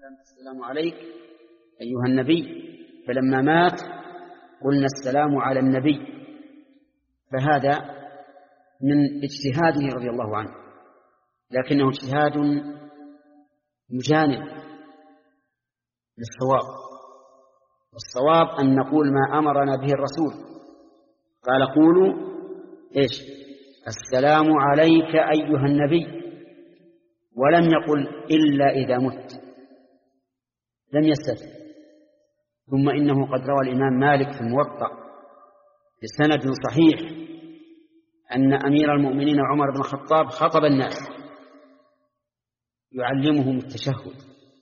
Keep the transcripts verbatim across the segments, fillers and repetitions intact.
السلام عليك أيها النبي، فلما مات قلنا السلام على النبي، فهذا من اجتهاده رضي الله عنه، لكنه اجتهاد مجانب للصواب. والصواب أن نقول ما أمرنا به الرسول، قال قولوا إيش؟ السلام عليك أيها النبي، ولم يقل إلا إذا مت، لم يستثن. ثم إنه قد روى الإمام مالك في الموطأ بسند صحيح أن أمير المؤمنين عمر بن الخطاب خطب الناس يعلمهم التشهد،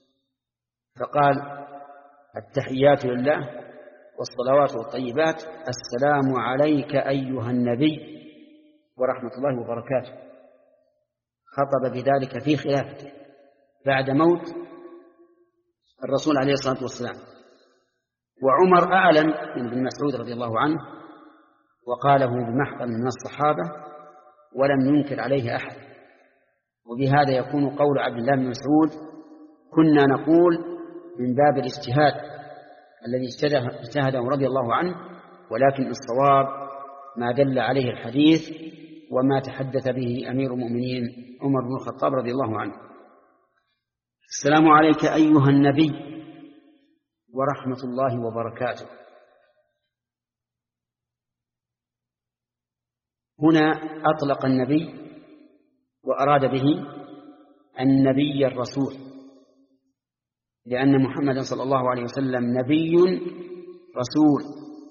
فقال: التحيات لله والصلوات والطيبات، السلام عليك أيها النبي ورحمة الله وبركاته. خطب بذلك في خلافته بعد موت الرسول عليه الصلاة والسلام. وعمر أعلن من ابن مسعود رضي الله عنه وقاله بمحضر من الصحابة ولم ينكر عليه أحد. وبهذا يكون قول عبد الله بن مسعود: كنا نقول من باب الاجتهاد الذي اجتهده رضي الله عنه، ولكن الصواب ما دل عليه الحديث وما تحدث به أمير المؤمنين عمر بن الخطاب رضي الله عنه. السلام عليك أيها النبي ورحمة الله وبركاته. هنا أطلق النبي وأراد به النبي الرسول، لأن محمد صلى الله عليه وسلم نبي رسول.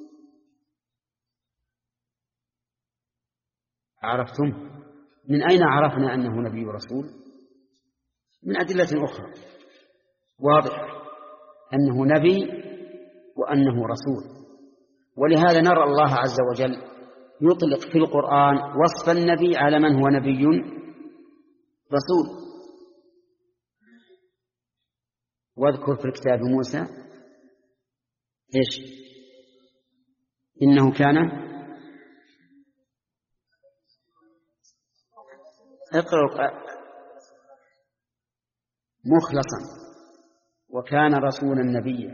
عرفتم من أين عرفنا أنه نبي رسول؟ من أدلة أخرى واضح أنه نبي وأنه رسول. ولهذا نرى الله عز وجل يطلق في القرآن وصف النبي على من هو نبي رسول. واذكر في الكتاب موسى إيش؟ إنه كان اقرأ مخلصا وكان رسولا نبيا.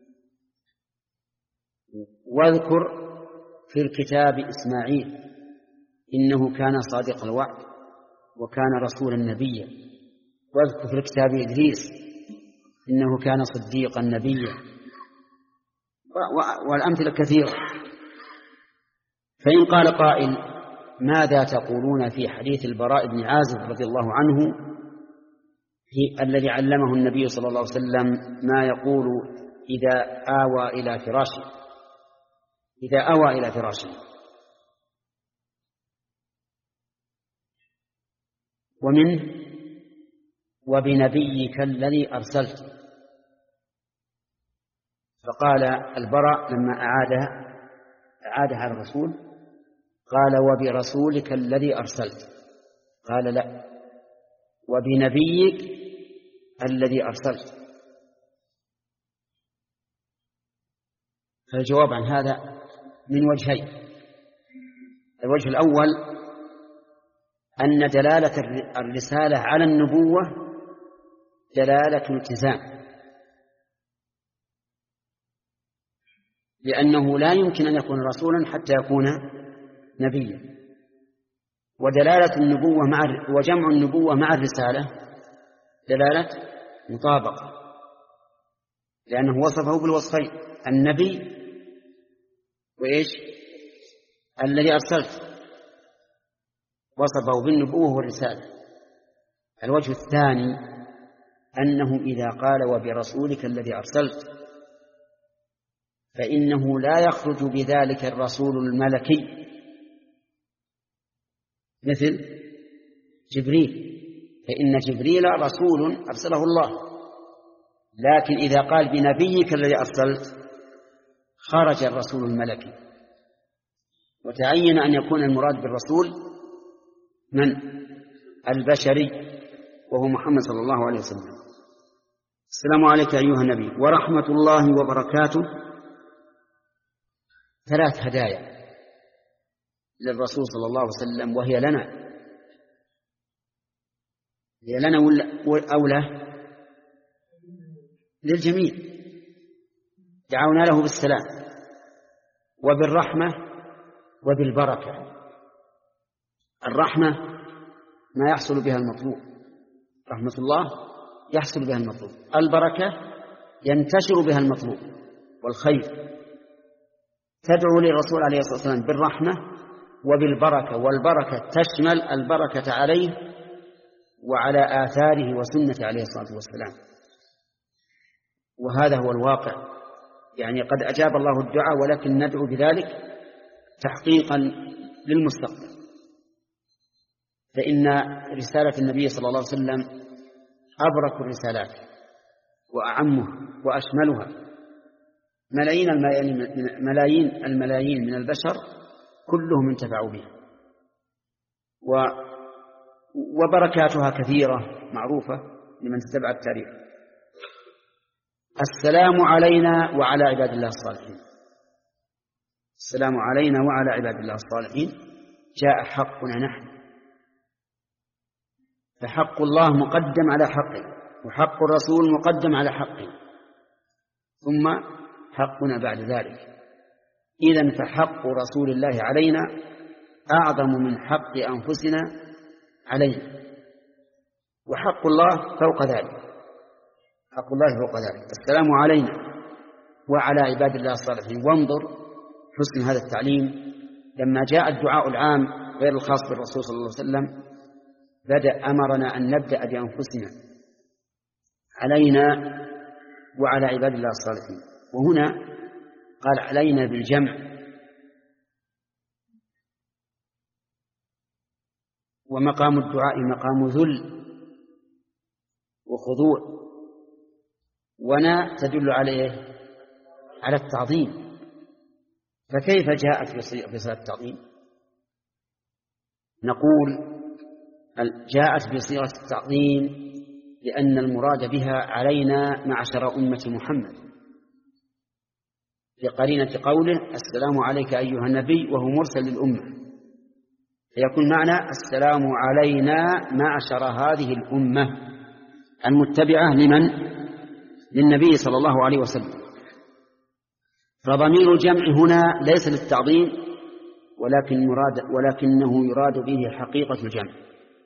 واذكر في الكتاب إسماعيل إنه كان صادق الوعد وكان رسولا نبيا. واذكر في الكتاب إدريس إنه كان صديقا نبيا، والأمثلة كثيرة. فإن قال قائل: ماذا تقولون في حديث البراء بن عازب رضي الله عنه الذي علمه النبي صلى الله عليه وسلم ما يقول إذا آوى إلى فراشه إذا آوى إلى فراشه ومنه: وبنبيك الذي أرسلت. فقال البراء لما أعادها أعادها على الرسول قال: وبرسولك الذي أرسلت. قال: لا، وبنبيك الذي أرسلت. فالجواب عن هذا من وجهين. الوجه الأول أن دلالة الرسالة على النبوة دلالة التزام، لأنه لا يمكن أن يكون رسولا حتى يكون نبيا. ودلالة النبوة مع وجمع النبوة مع الرسالة دلالة مطابقة، لأنه وصفه بالوصفين: النبي وإيش؟ الذي أرسلت، وصفه بالنبوة والرسالة. الوجه الثاني أنه إذا قال: وبرسولك الذي أرسلت، فإنه لا يخرج بذلك الرسول الملكي مثل جبريل، فإن جبريل رسول أرسله الله. لكن إذا قال: بنبيك الذي أرسلت، خرج الرسول الملكي، وتعين أن يكون المراد بالرسول من؟ البشري، وهو محمد صلى الله عليه وسلم. السلام عليك أيها النبي ورحمة الله وبركاته. ثلاث هدايا للرسول صلى الله عليه وسلم، وهي لنا هي لنا أو له؟ للجميع، دعونا له بالسلام وبالرحمة وبالبركة. الرحمة ما يحصل بها المطلوب، رحمة الله يحصل بها المطلوب، البركة ينتشر بها المطلوب والخير. تدعو للرسول عليه الصلاة والسلام بالرحمة وبالبركة، والبركة تشمل البركة عليه وعلى آثاره وسنة عليه الصلاة والسلام. وهذا هو الواقع، يعني قد أجاب الله الدعاء، ولكن ندعو بذلك تحقيقا للمستقبل. فإن رسالة النبي صلى الله عليه وسلم أبرك الرسالات وأعمها وأشملها. ملايين الملايين, ملايين الملايين من البشر كلهم انتفعوا بها، وبركاتها كثيرة معروفة لمن تتبع التاريخ. السلام علينا وعلى عباد الله الصالحين. السلام علينا وعلى عباد الله الصالحين جاء حقنا نحن، فحق الله مقدم على حقه، وحق الرسول مقدم على حقه، ثم حقنا بعد ذلك. إذن فحق رسول الله علينا أعظم من حق أنفسنا علينا، وحق الله فوق ذلك، حق الله فوق ذلك. السلام علينا وعلى عباد الله الصالحين. وانظر حسن هذا التعليم، لما جاء الدعاء العام غير الخاص بالرسول صلى الله عليه وسلم بدأ أمرنا أن نبدأ بأنفسنا، علينا وعلى عباد الله الصالحين. وهنا قال علينا بالجمع، ومقام الدعاء مقام ذل وخضوع، ونا تدل عليه على التعظيم. فكيف جاءت بصيغة التعظيم؟ نقول جاءت بصيغة التعظيم لأن المراد بها علينا معشر أمة محمد، لقرينة قوله السلام عليك أيها النبي وهو مرسل للأمة، فيكون معنى السلام علينا معشر هذه الأمة المتبعة لمن؟ للنبي صلى الله عليه وسلم. فضمير الجمع هنا ليس للتعظيم، ولكن مراد ولكنه يراد به حقيقة الجمع.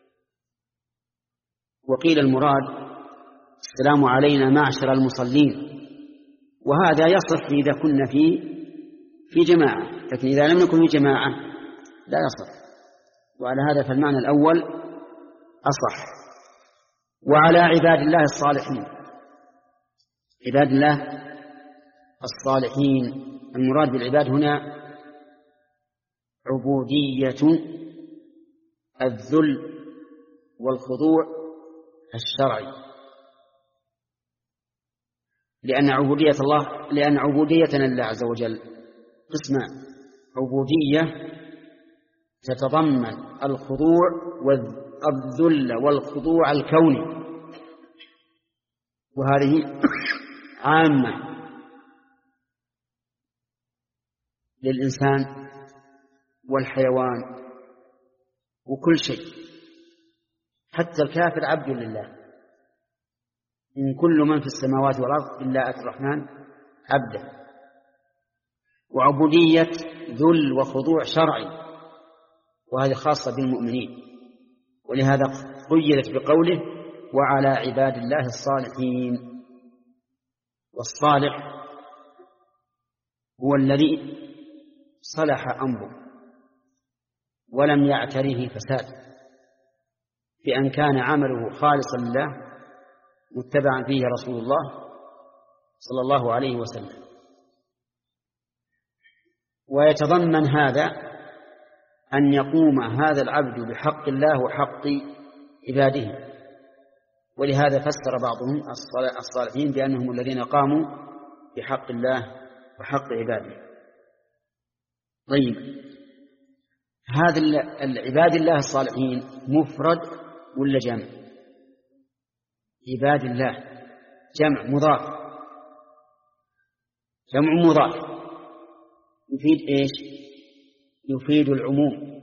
وقيل المراد السلام علينا معشر المصلين، وهذا يصح إذا كنا في في جماعة، لكن إذا لم نكن في جماعة لا يصح. وعلى هذا فالمعنى الأول أصح. وعلى عباد الله الصالحين، عباد الله الصالحين المراد بالعباد هنا عبودية الذل والخضوع الشرعي، لأن عبودية الله لأن عبوديتنا لله عز وجل قسمان: عبودية تتضمن الخضوع والذل والخضوع الكوني، وهذه عامة للإنسان والحيوان وكل شيء، حتى الكافر عبد لله. إن كل من في السماوات والأرض إلا أتى الرحمن عبدا. وعبودية ذل وخضوع شرعي، وهذه خاصة بالمؤمنين، ولهذا قيدت بقوله وعلى عباد الله الصالحين. والصالح هو الذي صلح أمره ولم يعتريه فساد، بأن كان عمله خالصا لله متبعا فيه رسول الله صلى الله عليه وسلم. ويتضمن هذا أن يقوم هذا العبد بحق الله وحق عباده، ولهذا فسر بعضهم الصالحين بأنهم الذين قاموا بحق الله وحق عباده. طيب، هذا العباد الله الصالحين مفرد ولا جمع؟ عباد الله جمع مضاف، جمع مضاف يفيد إيش؟ يفيد العموم.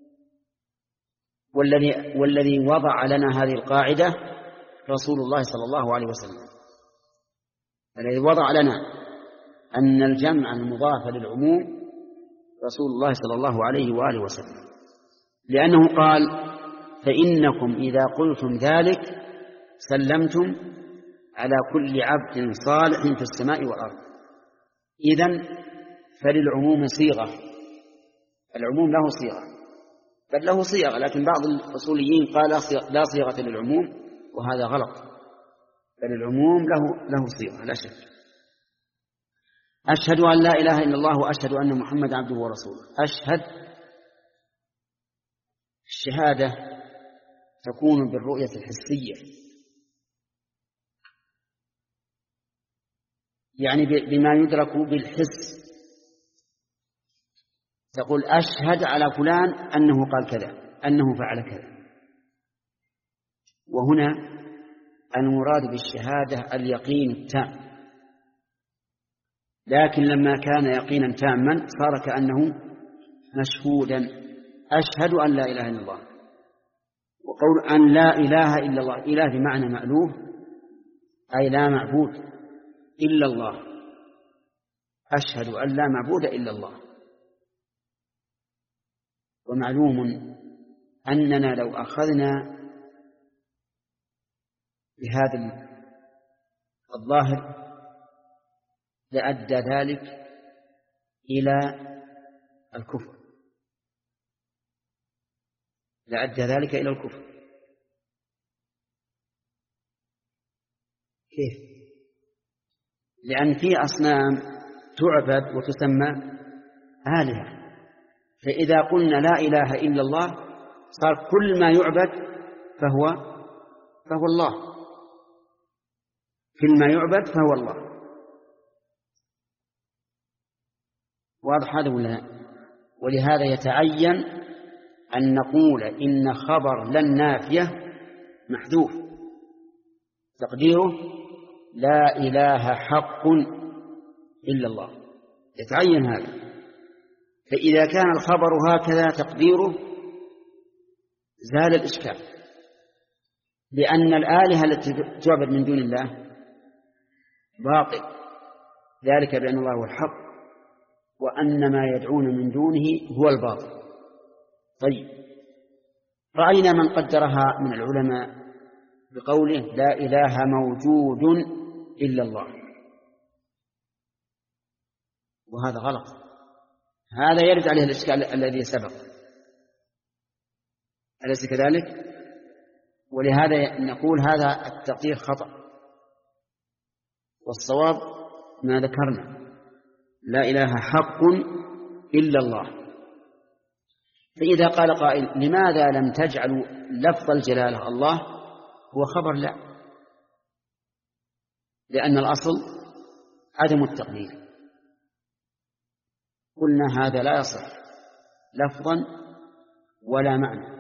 والذي والذي وضع لنا هذه القاعدة رسول الله صلى الله عليه وسلم، الذي وضع لنا أن الجمع المضاف للعموم رسول الله صلى الله عليه وآله وسلم، لأنه قال فإنكم إذا قلتم ذلك سلمتم على كل عبد صالح في السماء والأرض. إذن فللعموم صيغة، العموم له صيغة، بل له صيغة، لكن بعض الأصوليين قال لا صيغة للعموم، وهذا غلط، بل العموم له له صيغة لا شك. أشهد أن لا إله إلا الله وأشهد أن محمد عبده ورسوله. أشهد، الشهادة تكون بالرؤية الحسية، يعني بما يدرك بالحس، تقول أشهد على فلان أنه قال كذا، أنه فعل كذا. وهنا المراد بالشهادة اليقين التام، لكن لما كان يقينا تاما صار كأنه مشهودا. أشهد أن لا إله إلا الله، وقول أن لا إله إلا الله، إله بمعنى مألوه، أي لا معبود إلا الله. أشهد أن لا معبود إلا الله. ومعلوم أننا لو أخذنا بهذا الظاهر لأدى ذلك إلى الكفر، لأدى ذلك إلى الكفر. كيف؟ لأن في أصنام تعبد وتسمى آلهة، فإذا قلنا لا إله إلا الله صار كل ما يعبد فهو فهو الله، كل ما يعبد فهو الله. واضح هذا ولا لا؟ ولهذا يتعين أن نقول إن خبر لن نافية محذوف، تقديره لا إله حق إلا الله، يتعين هذا. فإذا كان الخبر هكذا تقديره زال الإشكال، لأن الآلهة التي تعبد من دون الله باطل، ذلك بأن الله هو الحق وأن ما يدعون من دونه هو الباطل. طيب، رأينا من قدرها من العلماء بقوله لا إله موجود إلا الله، وهذا غلط، هذا يرد عليه الإشكال الذي سبق، أليس كذلك؟ ولهذا نقول هذا التقدير خطأ، والصواب ما ذكرنا لا إله حق إلا الله. فإذا قال قائل لماذا لم تجعلوا لفظ الجلالة الله هو خبر؟ لا، لأن الأصل عدم التقدير. قلنا هذا لا يصح لفظا ولا معنى.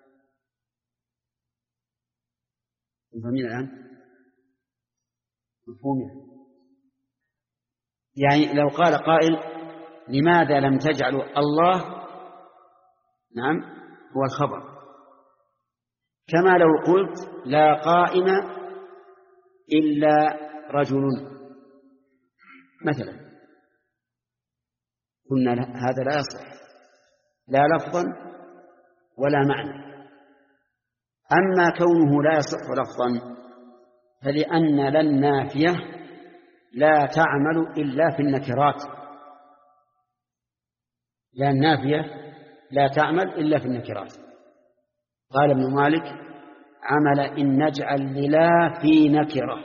فهمين الآن؟ مفهوم؟ يعني لو قال قائل لماذا لم تجعلوا الله، نعم، هو الخبر، كما لو قلت لا قائم إلا رجل مثلا، قلنا هذا لا يصح لا لفظا ولا معنى. أما كونه لا يصح لفظا فلأن لن نافية لا تعمل إلا في النكرات، لأن نافية لا تعمل إلا في النكرات. قال ابن مالك عمل إن نجعل للا في نكرة،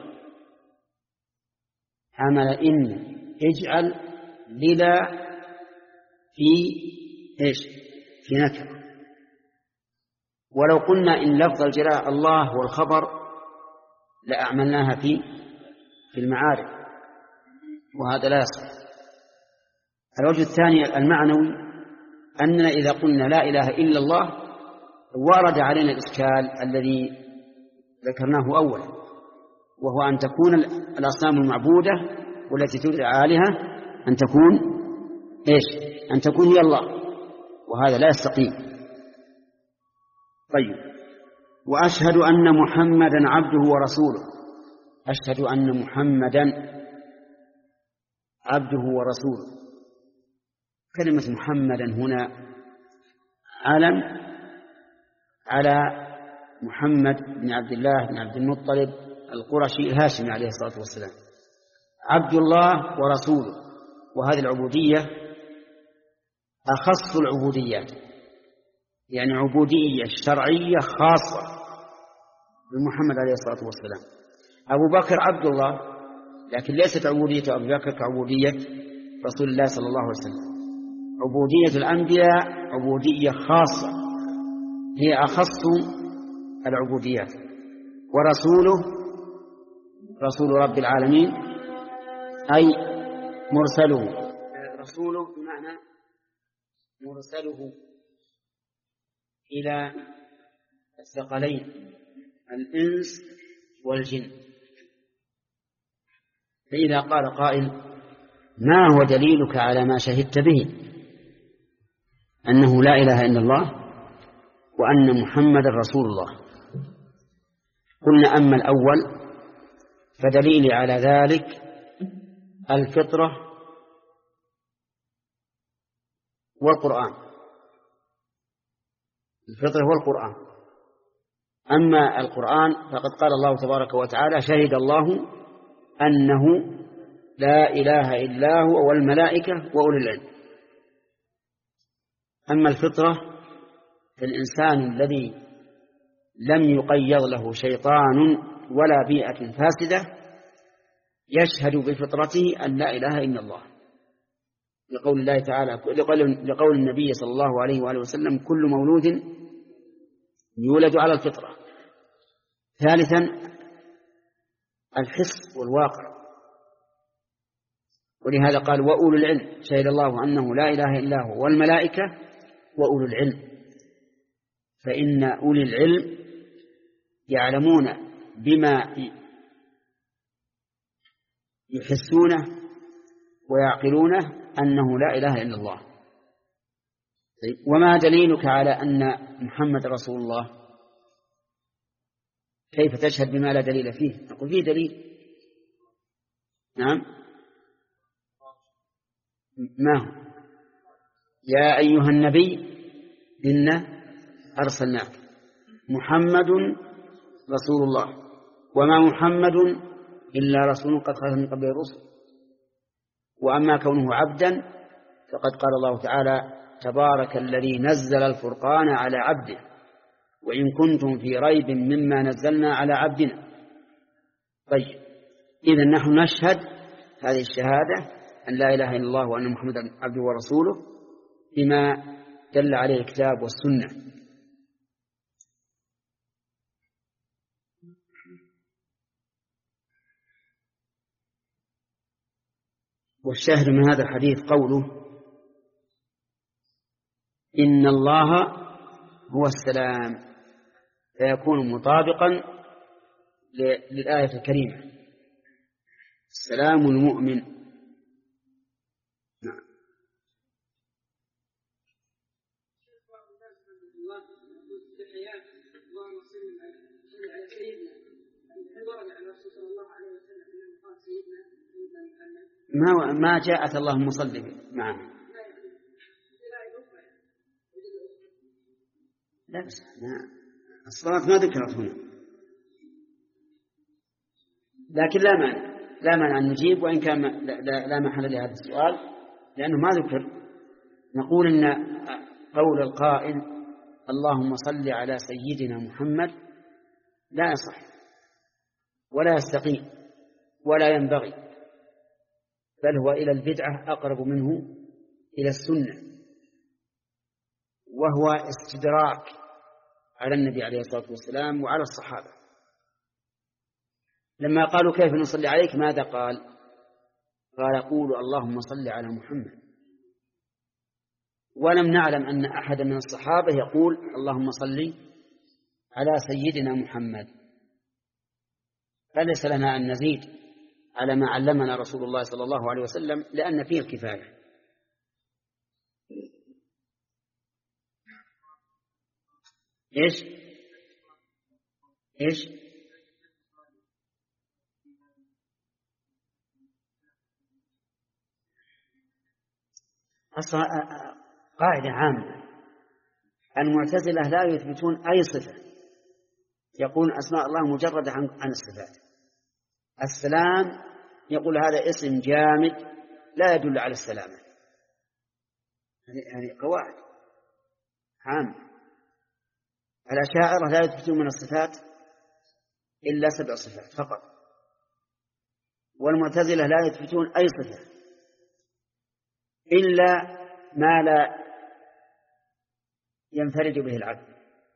عمل إن اجعل للا في إيش؟ في نكرة. ولو قلنا إن لفظ الجلالة الله هو الخبر لأعملناها في في المعارف، وهذا لا يصح. الوجه الثاني المعنوي أننا إذا قلنا لا إله إلا الله ورد علينا الإشكال الذي ذكرناه أولا، وهو أن تكون الأصنام المعبودة والتي تدعى آلهة أن تكون إيش؟ أن تكون هي الله، وهذا لا يستقيم. طيب، وأشهد أن محمدا عبده ورسوله. أشهد أن محمدا عبده ورسوله. كلمة محمدا هنا علم على محمد بن عبد الله بن عبد المطلب القرشي الهاشمي عليه الصلاة والسلام، عبد الله ورسوله. وهذه العبودية أخص العبوديات، يعني عبودية شرعية خاصة بمحمد عليه الصلاة والسلام. أبو بكر عبد الله، لكن ليست عبودية أبو بكر كعبودية رسول الله صلى الله عليه وسلم. عبودية الأنبياء عبودية خاصة هي أخص العبوديات. ورسوله رسول رب العالمين أي مرسله، رسوله بمعنى مرسله إلى الثقلين الإنس والجن. فإذا قال قائل ما هو دليلك على ما شهدت به أنه لا إله إلا الله وأن محمد رسول الله؟ قلنا أما الأول فدليلي على ذلك الفطرة والقرآن، الفطرة والقرآن. أما القرآن فقد قال الله تبارك وتعالى شهد الله أنه لا إله إلا هو والملائكة وأولي العلم. أما الفطرة فالإنسان الذي لم يقيض له شيطان ولا بيئة فاسدة يشهد بفطرته أن لا إله إلا الله، لقول الله تعالى لقول النبي صلى الله عليه وآله وسلم كل مولود يولد على الفطرة. ثالثا الحس والواقع، ولهذا قال وأولو العلم، شهد الله أنه لا إله إلا هو والملائكة وأولو العلم. فإن أولي العلم يعلمون بما يحسونه ويعقلونه أنه لا إله إلا الله. وما دليلك على أن محمد رسول الله؟ كيف تشهد بما لا دليل فيه؟ نقول فيه دليل. نعم، ما هو؟ يا أيها النبي إنا أرسلناك محمد رسول الله وما محمد إلا رسول قد خلت من قبله الرسل. وأما كونه عبدا فقد قال الله تعالى تبارك الذي نزل الفرقان على عبده وإن كنتم في ريب مما نزلنا على عبدنا. طيب، إذن نحن نشهد هذه الشهادة أن لا إله إلا الله وأن محمدا عبده ورسوله بما دل عليه الكتاب والسنة. والشاهد من هذا الحديث قوله إن الله هو السلام، فيكون مطابقا للآية الكريمة السلام المؤمن. نعم. ما ما جاءت اللهم صل معنا. لا بس الصلاة ما ذكرت هنا، لكن لا مانع لا مانع أن نجيب وإن كان لا, لا محل لهذا السؤال لأنه ما ذكر. نقول إن قول القائل اللهم صل على سيدنا محمد لا يصح ولا يستقيم ولا ينبغي، بل هو إلى البدعة أقرب منه إلى السنة، وهو استدراك على النبي عليه الصلاة والسلام وعلى الصحابة. لما قالوا كيف نصلي عليك ماذا قال؟ قال قولوا اللهم صل على محمد. ولم نعلم أن أحد من الصحابة يقول اللهم صل على سيدنا محمد، فليس لنا أن نزيد على ما علمنا رسول الله صلى الله عليه وسلم لأن فيه الكفاية. إيش إيش أصلا قاعدة عامة، المعتزلة لا يثبتون أي صفة، يقول أسماء الله مجردة عن الصفات. السلام يقول هذا اسم جامد لا يدل على السلامة، يعني قواعد عامة. الأشاعرة لا يثبتون من الصفات إلا سبع صفات فقط، والمعتزلة لا يثبتون أي صفة إلا ما لا ينفرد به العبد،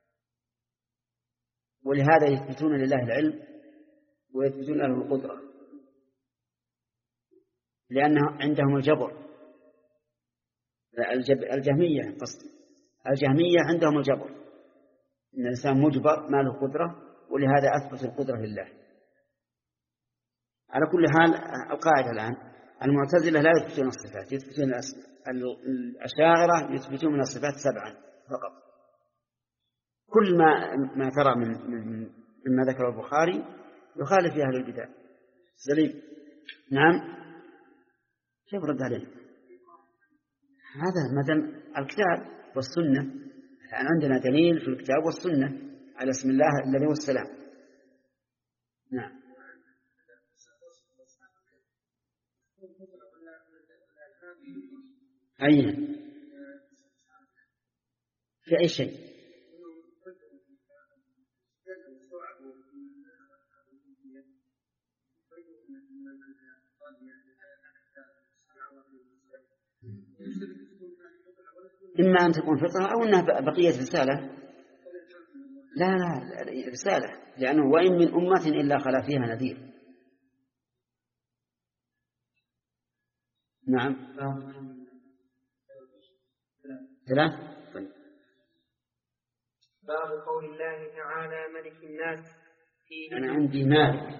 ولهذا يثبتون لله العلم ويثبتون له القدرة، لأنه عندهم الجبر. الجهمية قصدي الجهمية عندهم الجبر، إن الإنسان مجبر ما له قدرة، ولهذا أثبت القدرة لله. على كل حال القاعدة الآن المعتزلة لا يثبتون الصفات، يثبتون الأسماء. الأشاعرة يثبتون من الصفات سبعا فقط. كل ما ما ترى من مما ذكر البخاري يخالف في أهل البدع. سليم. نعم. كيف رد عليه؟ هذا مدام الكتاب والسنة، الآن عندنا دليل في الكتاب والسنة على اسم الله الذي هو السلام. نعم. أين في أي شيء؟ إما أن تكون فطرة أو أنها بقية رسالة. لا لا رسالة، لأنه وإن من أمة إلا خلا فيها نذير. نعم. ثلاث. باب قول الله تعالى ملك الناس فيه. أنا عندي مالك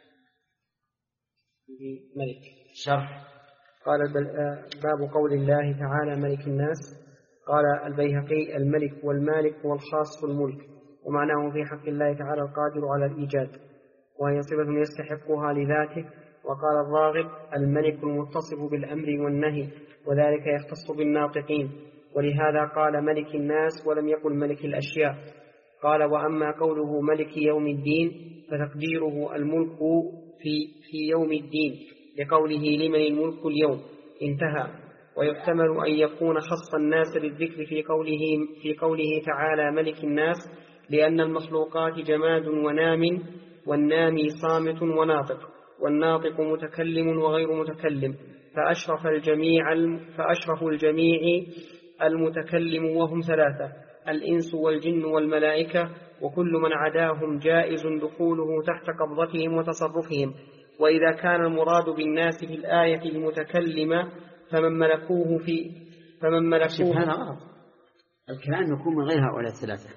ملك. شرح. قال باب قول الله تعالى ملك الناس. قال البيهقي الملك والمالك هو الخاص بالملك، ومعناه في حق الله تعالى القادر على الإيجاد، وهي صفة يستحقها لذاته. وقال الراغب الملك المتصف بالأمر والنهي، وذلك يختص بالناطقين، ولهذا قال ملك الناس ولم يقل ملك الأشياء. قال وأما قوله ملك يوم الدين فتقديره الملك في, في يوم الدين لقوله لمن الملك اليوم انتهى. ويحتمل أن يكون خص الناس بالذكر في قوله, في قوله تعالى ملك الناس، لأن المخلوقات جماد ونام، والنامي صامت وناطق، والناطق متكلم وغير متكلم، فأشرف الجميع, فأشرف الجميع المتكلم وهم ثلاثة: الإنس والجن والملائكة، وكل من عداهم جائز دخوله تحت قبضتهم وتصرفهم. وإذا كان المراد بالناس في الآية المتكلمة فمن ملكوه في فمن ملكوه هذا غلط. الكلام يكون من غير هؤلاء الثلاثة.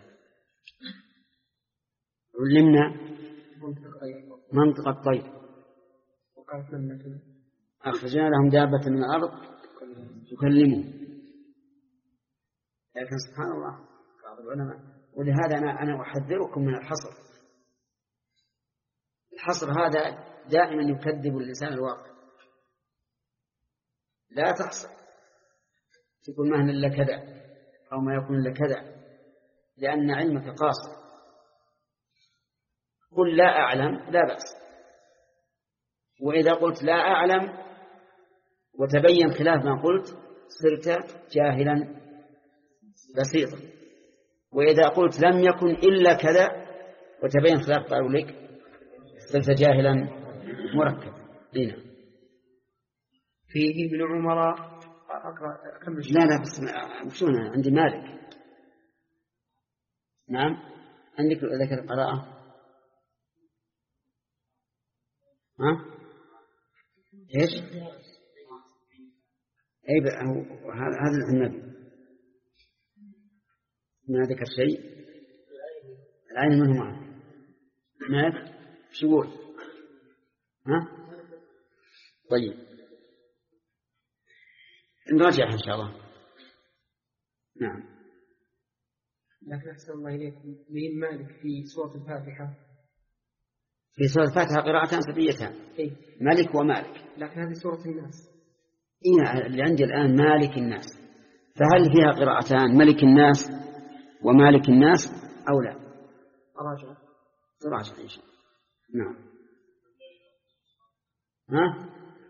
علمنا منطق الطير، أخرجنا لهم دابة من الأرض تكلمهم. لكن سبحان الله بعض العلماء، ولهذا أنا أنا أحذركم من الحصر. الحصر هذا دائما يكذب الإنسان الواقع. لا تحصر تقول مهما إلا كذا أو ما يكون إلا كذا، لأن علمك قاصر. قل لا أعلم لا بأس، وإذا قلت لا أعلم وتبين خلاف ما قلت صرت جاهلا بسيطا، وإذا قلت لم يكن إلا كذا وتبين خلاف قولك صرت جاهلا مركبا. هنا فيه ابن عمر. أقرأ أكمل. لا لا بس مشونا عندي مالك. نعم عندك ذكر القراءة. ها إيش؟ أي هذا النبي ما ذكر شيء. العين منه معه مالك شو يقول؟ ها طيب نراجعها إن شاء الله. نعم. لكن أحسن الله إليكم مين مالك في سورة الفاتحة؟ في سورة الفاتحة قراءتان سبيتان. إيه؟ ملك ومالك. لكن هذه سورة الناس. إيه اللي عندي الآن مالك الناس، فهل فيها قراءتان ملك الناس ومالك الناس أو لا؟ راجع راجع إن شاء الله. نعم. ها؟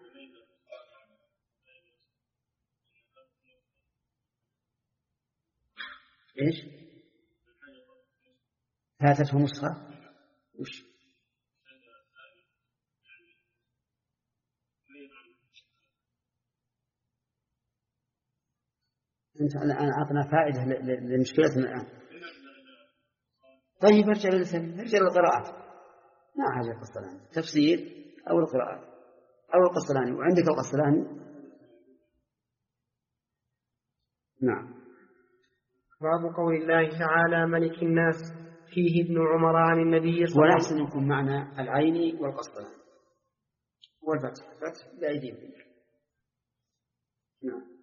إيش؟ فاتته نسخة؟ وش؟ أنت الآن أعطنا فائدة لمشكلتنا الآن. طيب ارجع ارجع للقراءات، ما حاجة القسطلاني تفسير أو القراءات أو القسطلاني، وعندك القسطلاني. نعم. باب قول الله تعالى ملك الناس فيه ابن عمر عن النبي صلى الله عليه وسلم. ولا يكون معنى العين والقسطلاني والفتح فتح بأيديهم. نعم.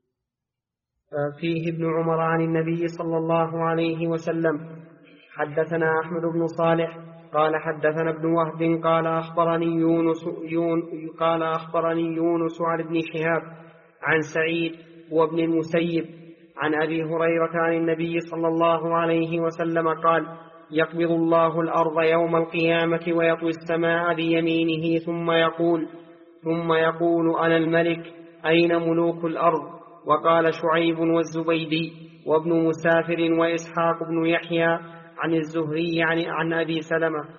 فيه ابن عمر عن النبي صلى الله عليه وسلم. حدثنا أحمد بن صالح قال حدثنا ابن وهب قال أخبرني يونس يون قال أخبرني يونس عن ابن شهاب عن سعيد وابن المسيب عن أبي هريرة عن النبي صلى الله عليه وسلم قال يقبض الله الأرض يوم القيامة ويطوي السماء بيمينه ثم يقول ثم يقول أنا الملك أين ملوك الأرض؟ وقال شعيب والزبيدي وابن مسافر وإسحاق بن يحيى عن الزهري عن, عن أبي سلمة.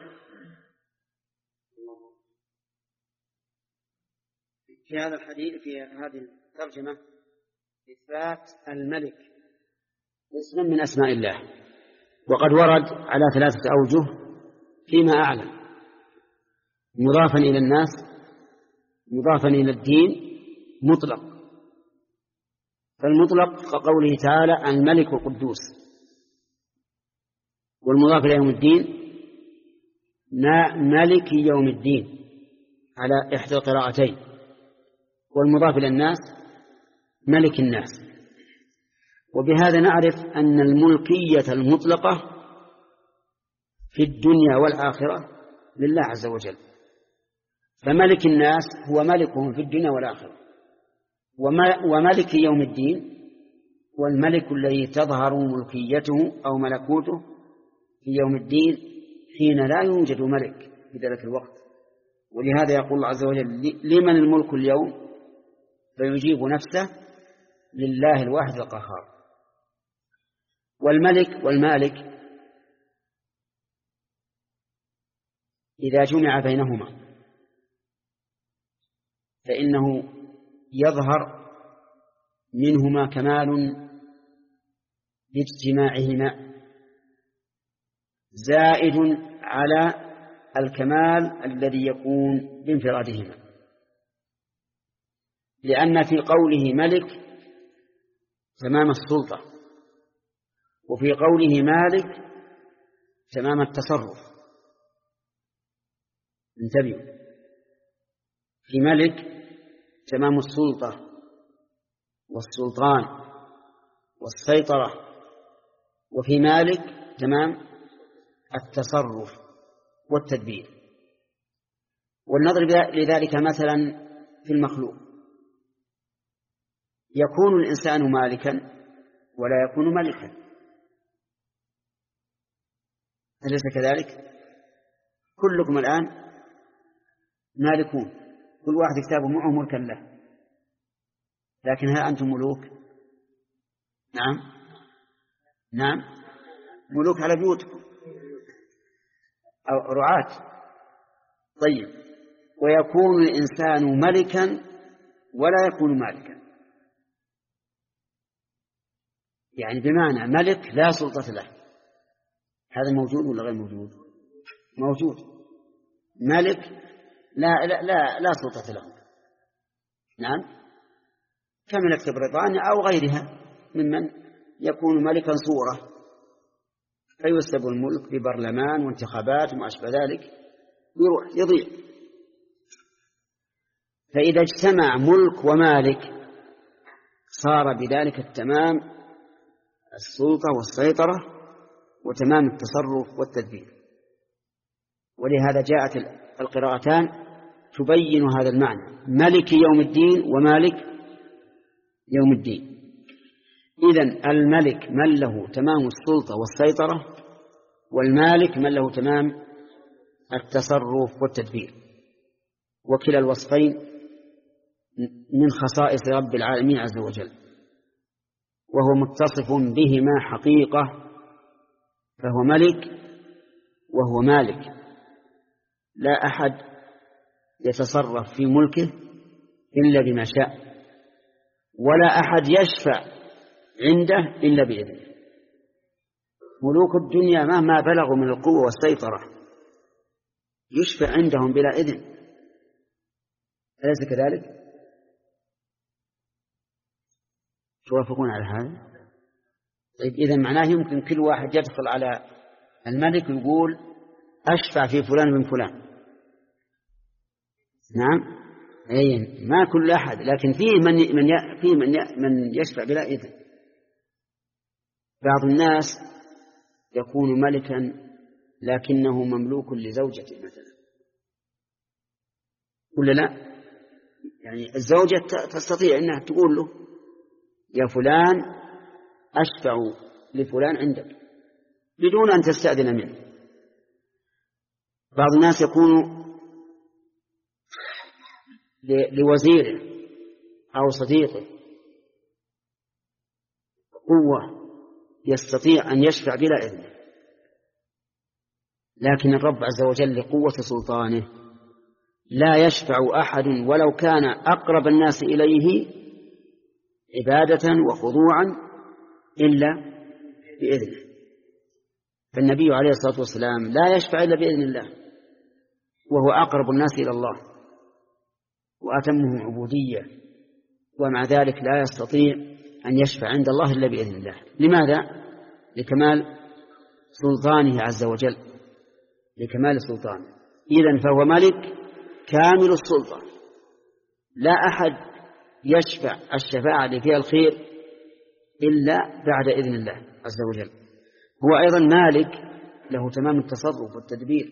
في هذا الحديث في هذه الترجمة إثبات الملك اسم من أسماء الله، وقد ورد على ثلاثة أوجه فيما أعلم: مضافا إلى الناس، مضافا إلى الدين، مطلق. فالمطلق كقوله تعالى الملك القدوس، والمضاف إلى يوم الدين مالك يوم الدين على إحدى القراءتين، والمضاف إلى الناس ملك الناس. وبهذا نعرف أن الملكية المطلقة في الدنيا والآخرة لله عز وجل، فملك الناس هو ملكهم في الدنيا والآخرة، وملك يوم الدين والملك الذي تظهر ملكيته أو ملكوته في يوم الدين حين لا يوجد ملك في ذلك الوقت. ولهذا يقول الله عز وجل لمن الملك اليوم؟ فيجيب نفسه لله الواحد القهار. والملك والمالك إذا جمع بينهما فإنه يظهر منهما كمال باجتماعهما زائد على الكمال الذي يكون بانفرادهما، لأن في قوله ملك تمام السلطة، وفي قوله مالك تمام التصرف. انتبهوا، في ملك تمام السلطة والسلطان والسيطرة، وفي مالك تمام التصرف والتدبير. ولنضرب لذلك مثلا في المخلوق: يكون الإنسان مالكا ولا يكون ملكا، أليس كذلك؟ كلكم الآن مالكون، كل واحد كتابه معه ملكا له، لكن هل أنتم ملوك؟ نعم نعم ملوك على بيوتكم أو رعاة. طيب، ويكون الإنسان ملكا ولا يكون مالكا، يعني بمعنى ملك لا سلطة له. هذا موجود ولا غير موجود؟ موجود. ملك لا لا لا, لا سلطة له. نعم، كملكة بريطانيا أو غيرها ممن يكون ملكا صورة، فيسب الملك ببرلمان وانتخابات وما أشبه ذلك، يروح يضيع. فإذا اجتمع ملك ومالك صار بذلك التمام السلطة والسيطرة وتمام التصرف والتدبير. ولهذا جاءت القراءتان تبين هذا المعنى: ملك يوم الدين ومالك يوم الدين. إذن الملك من له تمام السلطة والسيطرة، والمالك من له تمام التصرف والتدبير، وكلا الوصفين من خصائص رب العالمين عز وجل، وهو متصف بهما حقيقة، فهو ملك وهو مالك، لا أحد يتصرف في ملكه إلا بما شاء، ولا أحد يشفع عنده إلا بإذنه. ملوك الدنيا مهما بلغوا من القوة والسيطرة يشفع عندهم بلا إذن، أليس كذلك؟ توافقون على هذا؟ طيب إذن معناه يمكن كل واحد يدخل على الملك ويقول أشفع في فلان من فلان. نعم، أي ما كل أحد، لكن فيه من من فيه من من يشفع بلا إذن. بعض الناس يكون ملكا لكنه مملوك لزوجته مثلا، ولا لا؟ يعني الزوجة تستطيع أنها تقول له يا فلان أشفع لفلان عندك بدون أن تستأذن منه. بعض الناس يكون لوزيره أو صديقه قوة يستطيع أن يشفع بلا إذن، لكن الرب عز وجل لقوة سلطانه لا يشفع أحد ولو كان أقرب الناس إليه عبادة وخضوعا إلا بإذنه. فالنبي عليه الصلاة والسلام لا يشفع إلا بإذن الله، وهو أقرب الناس إلى الله وأتمهم عبودية، ومع ذلك لا يستطيع أن يشفع عند الله إلا بإذن الله. لماذا؟ لكمال سلطانه عز وجل، لكمال سلطانه. إذن فهو ملك كامل السلطة، لا أحد يشفع الشفاعة اللي فيها الخير إلا بعد إذن الله عز وجل. هو أيضا مالك له تمام التصرف والتدبير،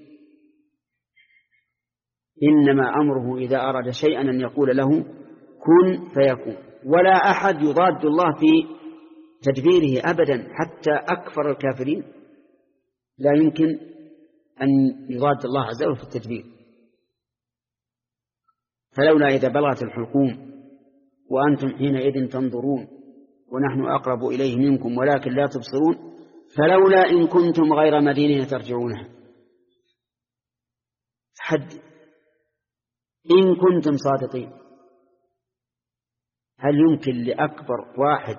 إنما أمره إذا أراد شيئا أن يقول له كن فيكون، ولا أحد يضاد الله في تدبيره أبدا، حتى أكفر الكافرين لا يمكن أن يضاد الله عز وجل في التدبير. فلولا إذا بلغت الحلقوم وأنتم حينئذ تنظرون ونحن أقرب إليه منكم ولكن لا تبصرون فلولا إن كنتم غير مدينين ترجعونها. حد إن كنتم صادقين، هل يمكن لأكبر واحد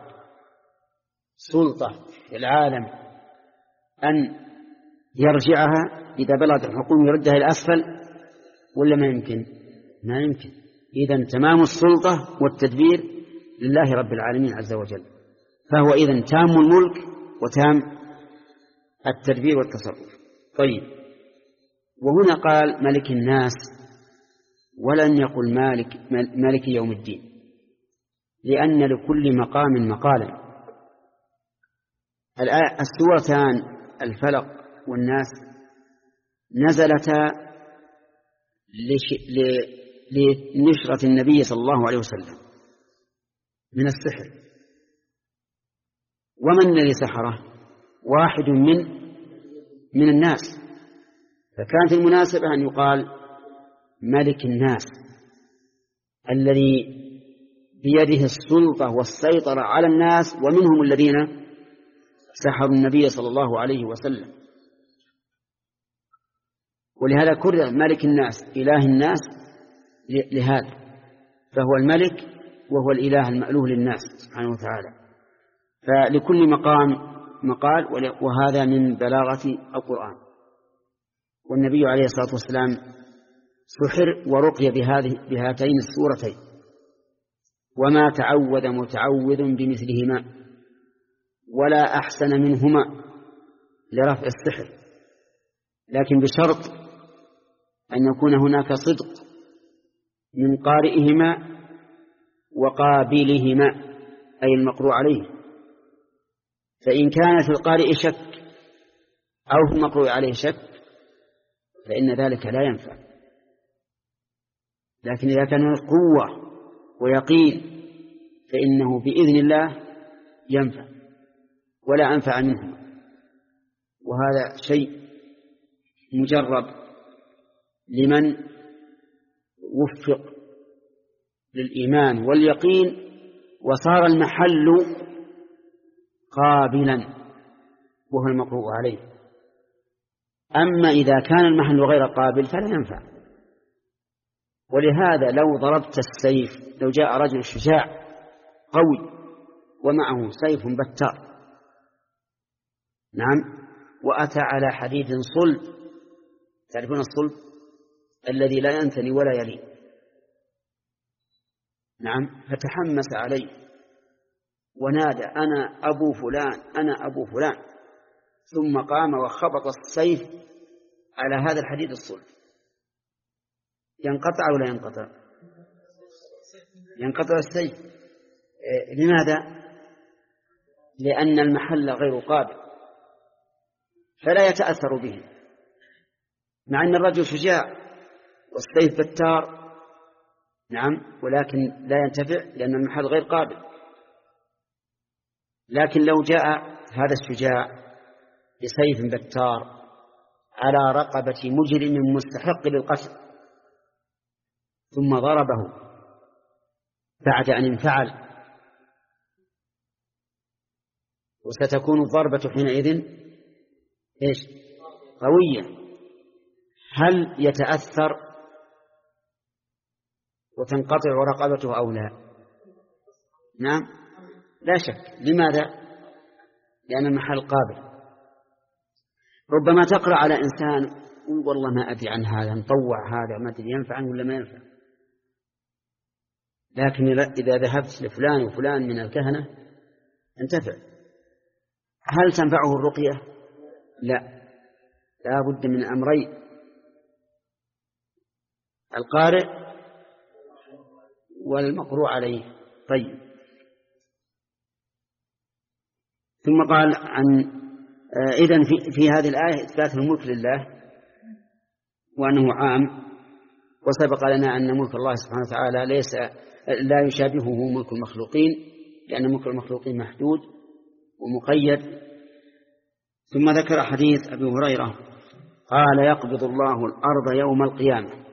سلطة في العالم أن يرجعها إذا بلغت الحكم يردها إلى الأسفل، ولا ما يمكن؟ ما يمكن. إذن تمام السلطة والتدبير لله رب العالمين عز وجل، فهو إذن تام الملك وتام التدبير والتصرف. طيب، وهنا قال ملك الناس ولن يقل مالك مالك يوم الدين، لأن لكل مقام مقالا. السورتان الفلق والناس نزلتا لنشرة النبي صلى الله عليه وسلم من السحر. ومن الذي سحره؟ واحد من من الناس، فكانت المناسبة أن يقال ملك الناس الذي بيده السلطة والسيطرة على الناس، ومنهم الذين سحروا النبي صلى الله عليه وسلم. ولهذا كرر ملك الناس إله الناس لهذا، فهو الملك وهو الإله المألوه للناس سبحانه وتعالى. فلكل مقام مقال، وهذا من بلاغة القرآن. والنبي عليه الصلاة والسلام سحر ورقي بهذه بهاتين السورتين، وما تعوذ متعوذ بمثلهما ولا أحسن منهما لرفع السحر، لكن بشرط أن يكون هناك صدق من قارئهما وقابلهما، أي المقروء عليه. فإن كان في القارئ شك أو في المقروء عليه شك فإن ذلك لا ينفع. لكن إذا كان قوة ويقين فإنه بإذن الله ينفع ولا أنفع منه. وهذا شيء مجرب لمن وفق للإيمان واليقين وصار المحل قابلا وهو المقروء عليه. أما إذا كان المحل غير قابل فلا ينفع. ولهذا لو ضربت السيف، لو جاء رجل شجاع قوي ومعه سيف بتار، نعم، وأتى على حديد صلب، تعرفون الصلب الذي لا ينثني ولا يلين، نعم، فتحمس عليه ونادى أنا أبو فلان أنا أبو فلان، ثم قام وخبط السيف على هذا الحديد الصلب، ينقطع ولا ينقطع؟ ينقطع السيف. لماذا؟ لأن المحل غير قابل فلا يتأثر به، مع أن الرجل شجاع والسيف بتار، نعم، ولكن لا ينتفع لأن المحل غير قابل. لكن لو جاء هذا الشجاع بسيف بتار على رقبة مجرم مستحق للقتل ثم ضربه بعد أن انفعل، وستكون الضربة حينئذ إيش؟ قوية، هل يتأثر وتنقطع رقبته أو لا؟ نعم، لا شك. لماذا؟ لأن المحل قابل. ربما تقرأ على إنسان والله ما أدري عن هذا، نطوع هذا ما أدري ينفع ولا ما ينفع، لكن إذا ذهبت لفلان وفلان من الكهنة انتفع. هل تنفعه الرقية؟ لا، لا بد من أمرين: القارئ والمقروء عليه. طيب، ثم قال عن إذن في, في هذه الآية إثبات الملك لله وأنه عام، وسبق لنا أن ملك الله سبحانه وتعالى ليس لا يشابهه ملك المخلوقين، لأن ملك المخلوقين محدود ومقيد. ثم ذكر حديث أبي هريرة قال يقبض الله الأرض يوم القيامة،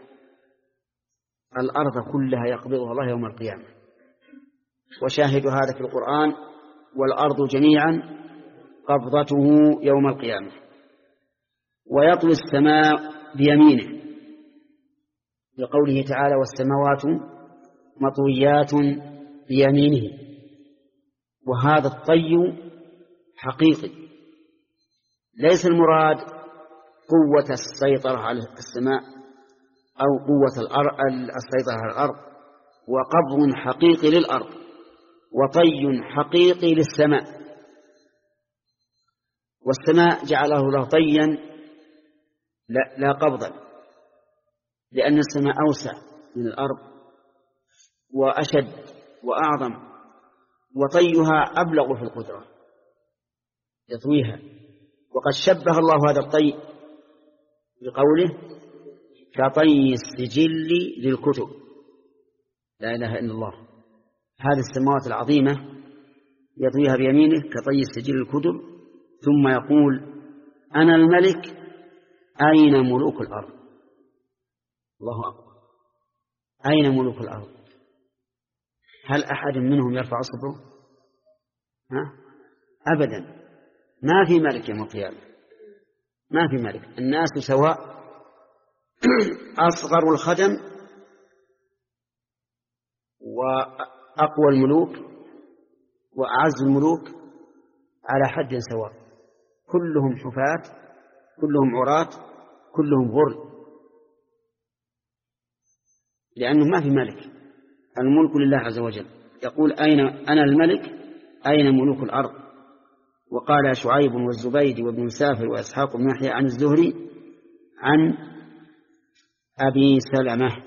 الأرض كلها يقبضها الله يوم القيامة، وشاهد هذا في القرآن: والأرض جميعا قبضته يوم القيامة. ويطوي السماء بيمينه لقوله تعالى: والسماوات مطويات بيمينه. وهذا الطي حقيقي، ليس المراد قوة السيطرة على السماء أو قوة السيطرة على الأرض، وقبض حقيقي للأرض وطي حقيقي للسماء. والسماء جعله الله طيا لا, لا قبضا، لأن السماء أوسع من الأرض وأشد وأعظم، وطيها أبلغ في القدرة يطويها. وقد شبه الله هذا الطي بقوله: كطي السجل للكتب. لا إله إلا الله. هذه السماوات العظيمة يطويها بيمينه كطي السجل للكتب، ثم يقول: أنا الملك أين ملوك الأرض؟ الله أكبر. أين ملوك الأرض؟ هل أحد منهم يرفع صدره؟ ها؟ أبدا، ما في ملك يوم القيامة، ما في ملك. الناس سواء، أصغر الخدم وأقوى الملوك وأعز الملوك على حد سواء، كلهم حفاة، كلهم عراة، كلهم غرل، لأنه ما في ملك. الملك لله عز وجل. يقول: أين أنا الملك أين ملوك الأرض؟ وقال شعيب والزبيدي وابن مسافر وإسحاق بن يحيى عن الزهري عن أبي سلمة.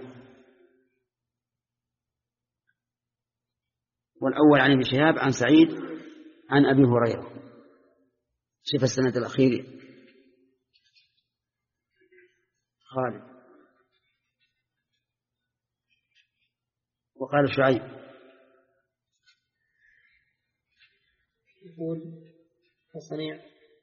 والأول عن ابن شهاب عن سعيد عن أبي هريرة. شوف السنة الأخيرة خالد. وقال شعيب يقول الصنيع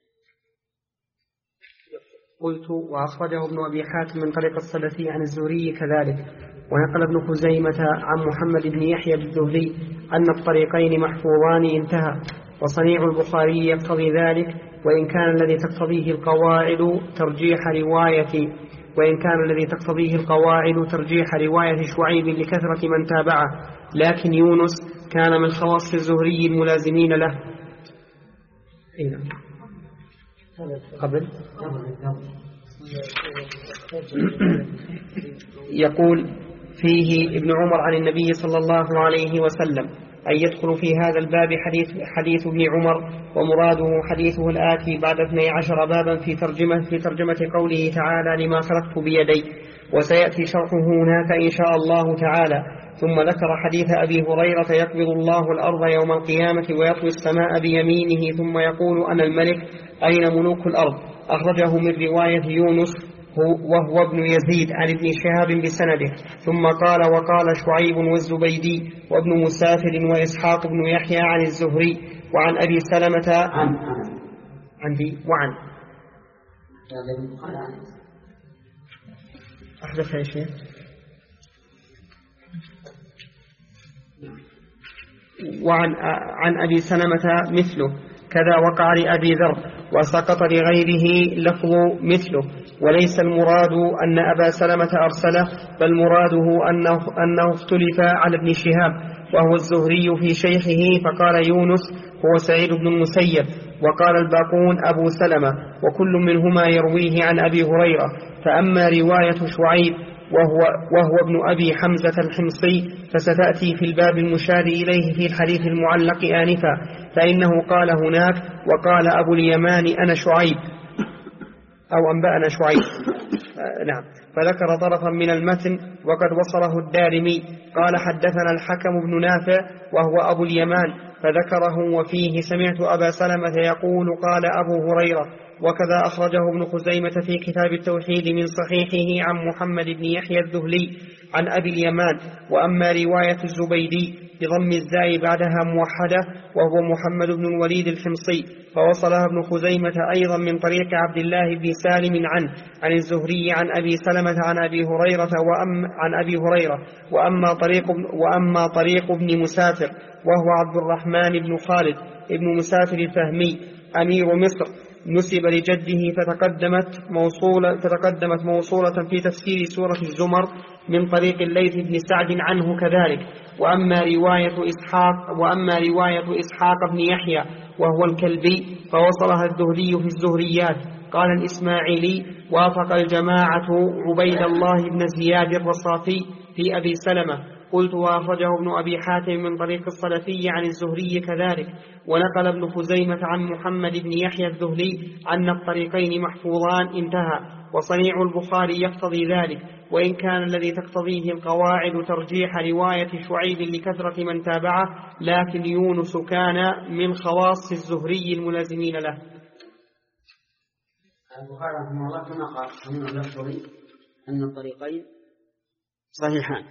قلت وأخرجه ابن أبي حاتم من طريق السلفي عن الزهري كذلك. ونقل ابن خزيمة عن محمد بن يحيى الزهري أن الطريقين محفوظان انتهى. وصنيع البخاري يقتضي ذلك، وإن كان الذي تقتضيه القواعد ترجيح رواية وإن كان الذي تقتضيه القواعد ترجيح رواية شعيب لكثرة من تابعه، لكن يونس كان من خواص الزهري الملازمين له. أين قبل يقول فيه ابن عمر عن النبي صلى الله عليه وسلم أن يدخل في هذا الباب حديث, حديث ابن عمر، ومراده حديثه الآتي بعد اثني عشر بابا في ترجمة, في ترجمة قوله تعالى لما خلقت بيدي، وسيأتي شرحه هناك إن شاء الله تعالى. ثم ذكر حديث أبي هريرة يقبض الله الأرض يوم القيامة ويطوي السماء بيمينه ثم يقول أنا الملك أين ملوك الأرض، أخرجه من رواية يونس وهو ابن يزيد عن ابن شهاب بسنده. ثم قال وقال شعيب والزبيدي وابن مسافر وإسحاق بن يحيى عن الزهري وعن أبي سلمة عن عندي وعن أحدث يا شيخ وعن عن أبي سلمة مثله كذا وقع لأبي ذر وسقط لغيره لفظ مثله. وليس المراد أن أبا سلمة أرسله، بل مراده أنه, أنه اختلف على ابن شهاب وهو الزهري في شيخه، فقال يونس هو سعيد بن المسيب، وقال الباقون أبو سلمة، وكل منهما يرويه عن أبي هريرة. فأما رواية شعيب وهو, وهو ابن أبي حمزة الحمصي فستأتي في الباب المشار إليه في الحديث المعلق آنفا، فإنه قال هناك وقال أبو اليمان أنا شعيب أو أنبأنا شعيب آه نعم، فذكر طرفا من المتن وقد وصله الدارمي قال حدثنا الحكم بن نافع وهو أبو اليمان فذكره، وفيه سمعت أبا سلمة يقول قال أبو هريرة. وكذا أخرجه ابن خزيمة في كتاب التوحيد من صحيحه عن محمد بن يحيى الذهلي عن أبي اليمان. وأما رواية الزبيدي بضم الزاي بعدها موحدة وهو محمد بن الوليد الحمصي فوصلها ابن خزيمة أيضا من طريق عبد الله بن سالم عنه عن الزهري عن أبي سلمة عن أبي هريرة وأم عن أبي هريرة. وأما طريق, وأما طريق ابن مسافر وهو عبد الرحمن بن خالد ابن مسافر الفهمي أمير مصر نسب لجده فتقدمت موصولة, فتقدمت موصولة في تفسير سورة الزمر من طريق الليث بن سعد عنه كذلك. وأما رواية إسحاق وأما رواية إسحاق بن يحيى وهو الكلبي فوصلها الذهلي في الزهريات. قال الإسماعيلي وافق الجماعة عبيد الله بن زياد الرصافي في أبي سلمة. قلت وأخرجه ابن أبي حاتم من طريق الصلفي عن الزهري كذلك. ونقل ابن خزيمة عن محمد بن يحيى الذهلي أن الطريقين محفوظان انتهى. وصنيع البخاري يقتضي ذلك، وإن كان الذي تقتضيه القواعد ترجيح رواية شعيب لكثرة من تابعه، لكن يونس كان من خواص الزهري الملازمين له. البخاري رحمه الله كما قال صنيع يقتضي أن الطريقين صحيحان،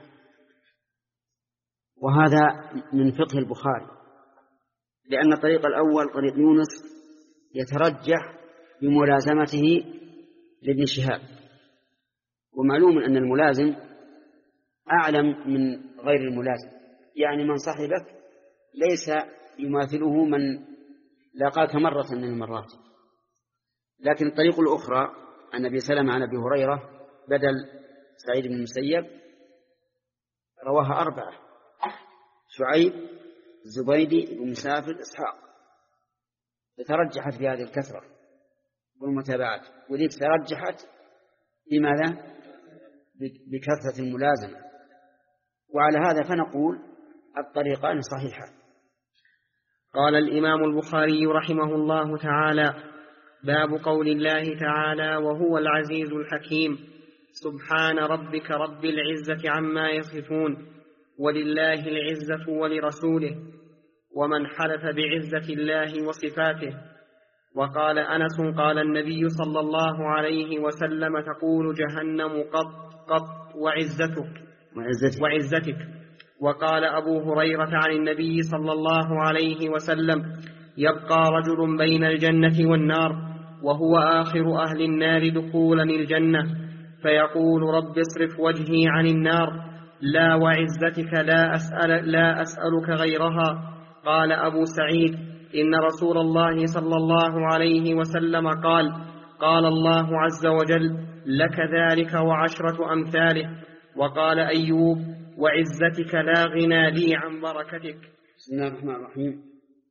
وهذا من فقه البخاري، لأن الطريق الأول طريق يونس يترجح بملازمته لابن شهاب، ومعلوم أن الملازم أعلم من غير الملازم، يعني من صحبك ليس يماثله من لاقاك مرة من المرات. لكن الطريق الأخرى عن أبي سلمة عن أبي هريرة بدل سعيد بن المسيب رواها أربعة: شعيب، الزبيدي، بن مسافر، إسحاق، فترجحت في هذه الكثرة والمتابعات، وذيك ترجحت بماذا؟ بكثرة الملازمة. وعلى هذا فنقول الطريقان صحيحان. قال الإمام البخاري رحمه الله تعالى: باب قول الله تعالى: وهو العزيز الحكيم، سبحان ربك رب العزة عما يصفون، ولله العزة ولرسوله، ومن حلف بعزة الله وصفاته. وقال أنس: قال النبي صلى الله عليه وسلم: تقول جهنم قط قط وعزتك وعزتك, وعزتك. وقال أبو هريرة عن النبي صلى الله عليه وسلم: يبقى رجل بين الجنة والنار وهو آخر أهل النار دخولا الجنة، فيقول رب اصرف وجهي عن النار، لا وعزتك لا أسأل لا أسألك غيرها. قال أبو سعيد: إن رسول الله صلى الله عليه وسلم قال: قال الله عز وجل: لك ذلك وعشرة أمثاله. وقال أيوب: وعزتك لا غنى لي عن بركتك. بسم الله الرحمن الرحيم.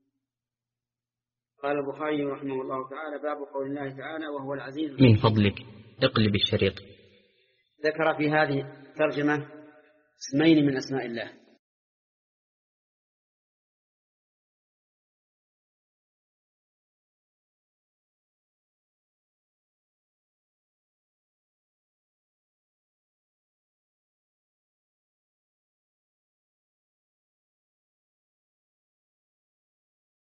قال البخاري رحمه الله تعالى: باب قول الله تعالى: وهو العزيز. من فضلك اقلب الشريط. ذكر في هذه الترجمة اسمين من أسماء الله،